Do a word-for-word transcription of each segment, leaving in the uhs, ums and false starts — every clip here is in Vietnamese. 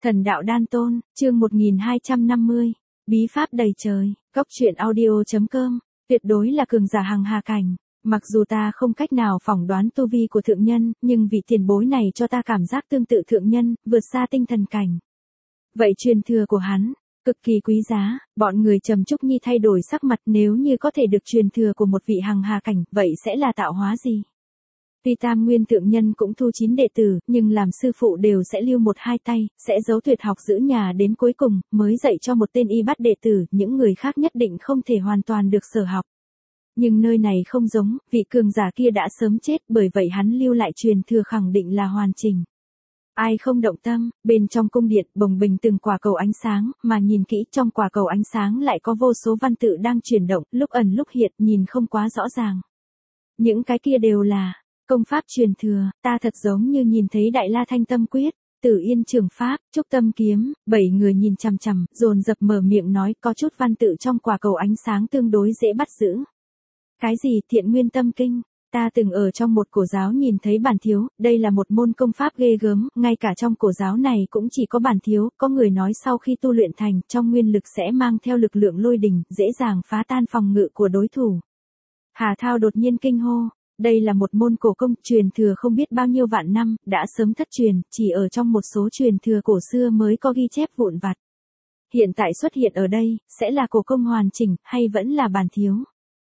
Thần đạo đan tôn, chương một nghìn hai trăm năm mươi. Bí pháp đầy trời, Cốc truyện audio chấm com, tuyệt đối là cường giả hằng hà cảnh. Mặc dù ta không cách nào phỏng đoán tu vi của thượng nhân, nhưng vị tiền bối này cho ta cảm giác tương tự thượng nhân, vượt xa tinh thần cảnh. Vậy truyền thừa của hắn, cực kỳ quý giá, bọn người Trầm Trúc Nhi thay đổi sắc mặt, nếu như có thể được truyền thừa của một vị hằng hà cảnh, vậy sẽ là tạo hóa gì? Tuy Tam Nguyên thượng nhân cũng thu chín đệ tử, nhưng làm sư phụ đều sẽ lưu một hai tay, sẽ giấu tuyệt học giữ nhà đến cuối cùng, mới dạy cho một tên y bát đệ tử, những người khác nhất định không thể hoàn toàn được sở học. Nhưng nơi này không giống, vị cường giả kia đã sớm chết, bởi vậy hắn lưu lại truyền thừa khẳng định là hoàn chỉnh. Ai không động tâm, bên trong cung điện bồng bềnh từng quả cầu ánh sáng, mà nhìn kỹ trong quả cầu ánh sáng lại có vô số văn tự đang chuyển động, lúc ẩn lúc hiện, nhìn không quá rõ ràng. Những cái kia đều là công pháp truyền thừa, ta thật giống như nhìn thấy Đại La Thanh Tâm Quyết, Tử Yên Trường Pháp, Trúc Tâm Kiếm, bảy người nhìn chằm chằm, dồn dập mở miệng nói có chút văn tự trong quả cầu ánh sáng tương đối dễ bắt giữ. Cái gì Thiện Nguyên Tâm Kinh? Ta từng ở trong một cổ giáo nhìn thấy bản thiếu, đây là một môn công pháp ghê gớm, ngay cả trong cổ giáo này cũng chỉ có bản thiếu, có người nói sau khi tu luyện thành, trong nguyên lực sẽ mang theo lực lượng lôi đình, dễ dàng phá tan phòng ngự của đối thủ. Hà Thao đột nhiên kinh hô, đây là một môn cổ công truyền thừa không biết bao nhiêu vạn năm, đã sớm thất truyền, chỉ ở trong một số truyền thừa cổ xưa mới có ghi chép vụn vặt. Hiện tại xuất hiện ở đây, sẽ là cổ công hoàn chỉnh, hay vẫn là bản thiếu?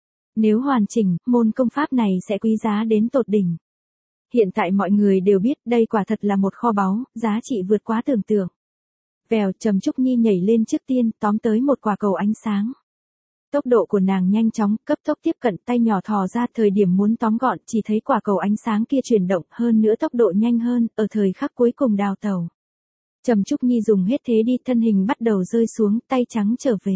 Nếu hoàn chỉnh, môn công pháp này sẽ quý giá đến tột đỉnh. Hiện tại mọi người đều biết đây quả thật là một kho báu, giá trị vượt quá tưởng tượng. Vèo, Trầm Trúc Nhi nhảy lên trước tiên, tóm tới một quả cầu ánh sáng. Tốc độ của nàng nhanh chóng, cấp tốc tiếp cận, tay nhỏ thò ra, thời điểm muốn tóm gọn, chỉ thấy quả cầu ánh sáng kia chuyển động, hơn nữa tốc độ nhanh hơn, ở thời khắc cuối cùng đào tẩu. Trầm Trúc Nhi dùng hết thế đi, thân hình bắt đầu rơi xuống, tay trắng trở về.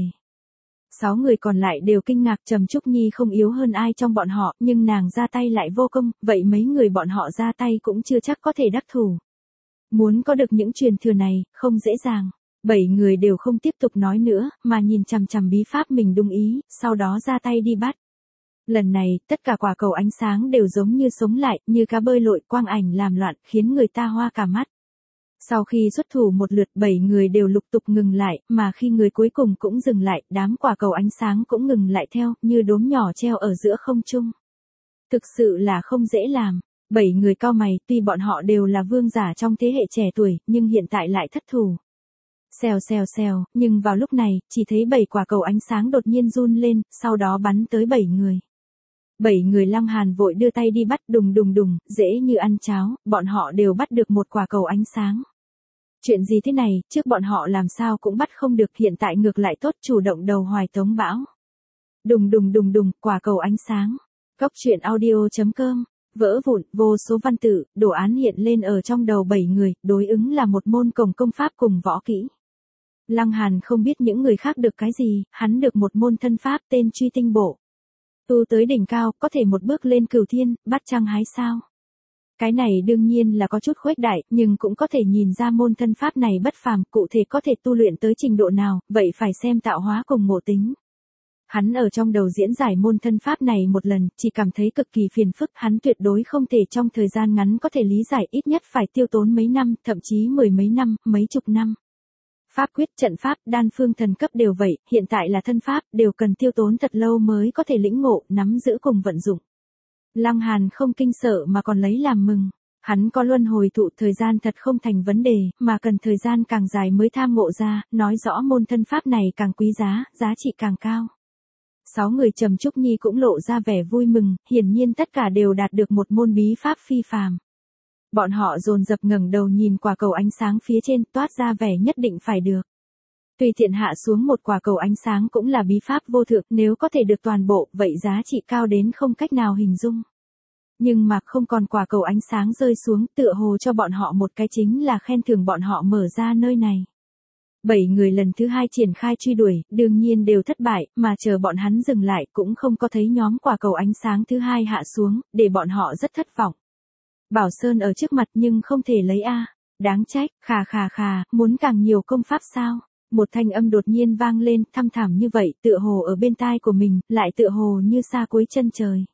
Sáu người còn lại đều kinh ngạc, Trầm Trúc Nhi không yếu hơn ai trong bọn họ, nhưng nàng ra tay lại vô công, vậy mấy người bọn họ ra tay cũng chưa chắc có thể đắc thủ. Muốn có được những truyền thừa này, không dễ dàng. Bảy người đều không tiếp tục nói nữa, mà nhìn chằm chằm bí pháp mình đúng ý, sau đó ra tay đi bắt. Lần này, tất cả quả cầu ánh sáng đều giống như sống lại, như cá bơi lội, quang ảnh làm loạn, khiến người ta hoa cả mắt. Sau khi xuất thủ một lượt, bảy người đều lục tục ngừng lại, mà khi người cuối cùng cũng dừng lại, đám quả cầu ánh sáng cũng ngừng lại theo, như đốm nhỏ treo ở giữa không trung. Thực sự là không dễ làm. Bảy người cau mày, tuy bọn họ đều là vương giả trong thế hệ trẻ tuổi, nhưng hiện tại lại thất thủ. Xèo xèo xèo, nhưng vào lúc này, chỉ thấy bảy quả cầu ánh sáng đột nhiên run lên, sau đó bắn tới bảy người. Bảy người Lăng Hàn vội đưa tay đi bắt, đùng đùng đùng, dễ như ăn cháo, bọn họ đều bắt được một quả cầu ánh sáng. Chuyện gì thế này, trước bọn họ làm sao cũng bắt không được, hiện tại ngược lại tốt, chủ động đầu hoài tống bão. Đùng đùng đùng đùng, quả cầu ánh sáng. Cốc truyện audio chấm com, vỡ vụn, vô số văn tự, đồ án hiện lên ở trong đầu bảy người, đối ứng là một môn cổng công pháp cùng võ kỹ. Lăng Hàn không biết những người khác được cái gì, hắn được một môn thân pháp tên Truy Tinh Bộ. Tu tới đỉnh cao, có thể một bước lên cửu thiên, bắt trăng hái sao. Cái này đương nhiên là có chút khuếch đại, nhưng cũng có thể nhìn ra môn thân pháp này bất phàm, cụ thể có thể tu luyện tới trình độ nào, vậy phải xem tạo hóa cùng ngộ tính. Hắn ở trong đầu diễn giải môn thân pháp này một lần, chỉ cảm thấy cực kỳ phiền phức, hắn tuyệt đối không thể trong thời gian ngắn có thể lý giải, ít nhất phải tiêu tốn mấy năm, thậm chí mười mấy năm, mấy chục năm. Pháp quyết, trận pháp, đan phương thần cấp đều vậy, hiện tại là thân pháp, đều cần tiêu tốn thật lâu mới có thể lĩnh ngộ, nắm giữ cùng vận dụng. Lăng Hàn không kinh sợ mà còn lấy làm mừng. Hắn có luân hồi tụ, thời gian thật không thành vấn đề, mà cần thời gian càng dài mới tham ngộ ra, nói rõ môn thân pháp này càng quý giá, giá trị càng cao. Sáu người Trầm Trúc Nhi cũng lộ ra vẻ vui mừng, hiển nhiên tất cả đều đạt được một môn bí pháp phi phàm. Bọn họ dồn dập ngẩng đầu nhìn quả cầu ánh sáng phía trên, toát ra vẻ nhất định phải được. Tùy tiện hạ xuống một quả cầu ánh sáng cũng là bí pháp vô thượng, nếu có thể được toàn bộ, vậy giá trị cao đến không cách nào hình dung. Nhưng mà không còn quả cầu ánh sáng rơi xuống, tựa hồ cho bọn họ một cái chính là khen thưởng bọn họ mở ra nơi này. Bảy người lần thứ hai triển khai truy đuổi, đương nhiên đều thất bại, mà chờ bọn hắn dừng lại cũng không có thấy nhóm quả cầu ánh sáng thứ hai hạ xuống, để bọn họ rất thất vọng. Bảo Sơn ở trước mặt nhưng không thể lấy a, đáng trách, khà khà khà, muốn càng nhiều công pháp sao? Một thanh âm đột nhiên vang lên, thăm thẳm như vậy, tựa hồ ở bên tai của mình, lại tựa hồ như xa cuối chân trời.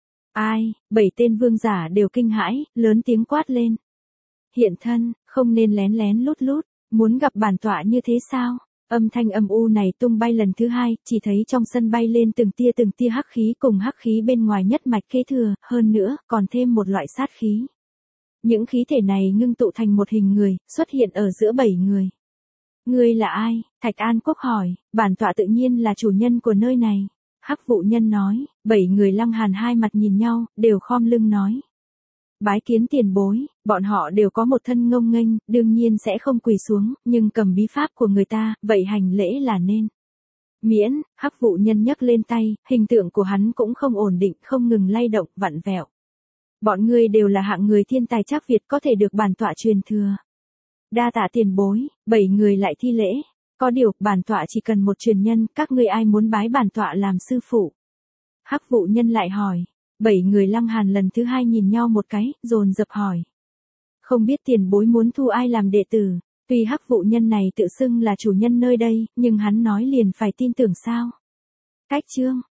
Ai, bảy tên vương giả đều kinh hãi, lớn tiếng quát lên. Hiện thân, không nên lén lén lút lút, Muốn gặp bản tọa như thế sao? Âm thanh âm u này tung bay lần thứ hai, chỉ thấy trong sân bay lên từng tia từng tia hắc khí cùng hắc khí bên ngoài nhất mạch kế thừa, hơn nữa, còn thêm một loại sát khí. Những khí thể này ngưng tụ thành một hình người, xuất hiện ở giữa bảy người. Ngươi là ai? Thạch An Quốc hỏi, bản tọa tự nhiên là chủ nhân của nơi này. Hắc vụ nhân nói, bảy người Lăng Hàn hai mặt nhìn nhau, đều khom lưng nói. Bái kiến tiền bối, bọn họ đều có một thân ngông nghênh, đương nhiên sẽ không quỳ xuống, nhưng cầm bí pháp của người ta, vậy hành lễ là nên. Miễn, hắc vụ nhân nhấc lên tay, hình tượng của hắn cũng không ổn định, không ngừng lay động, vặn vẹo. Bọn ngươi đều là hạng người thiên tài chắc Việt có thể được bản tọa truyền thừa. Đa tạ tiền bối, bảy người lại thi lễ. Có điều, bản tọa chỉ cần một truyền nhân, các ngươi ai muốn bái bản tọa làm sư phụ? Hắc vụ nhân lại hỏi. Bảy người Lăng Hàn lần thứ hai nhìn nhau một cái, dồn dập hỏi. Không biết tiền bối muốn thu ai làm đệ tử, tuy hắc vụ nhân này tự xưng là chủ nhân nơi đây, nhưng hắn nói liền phải tin tưởng sao? Cách chương.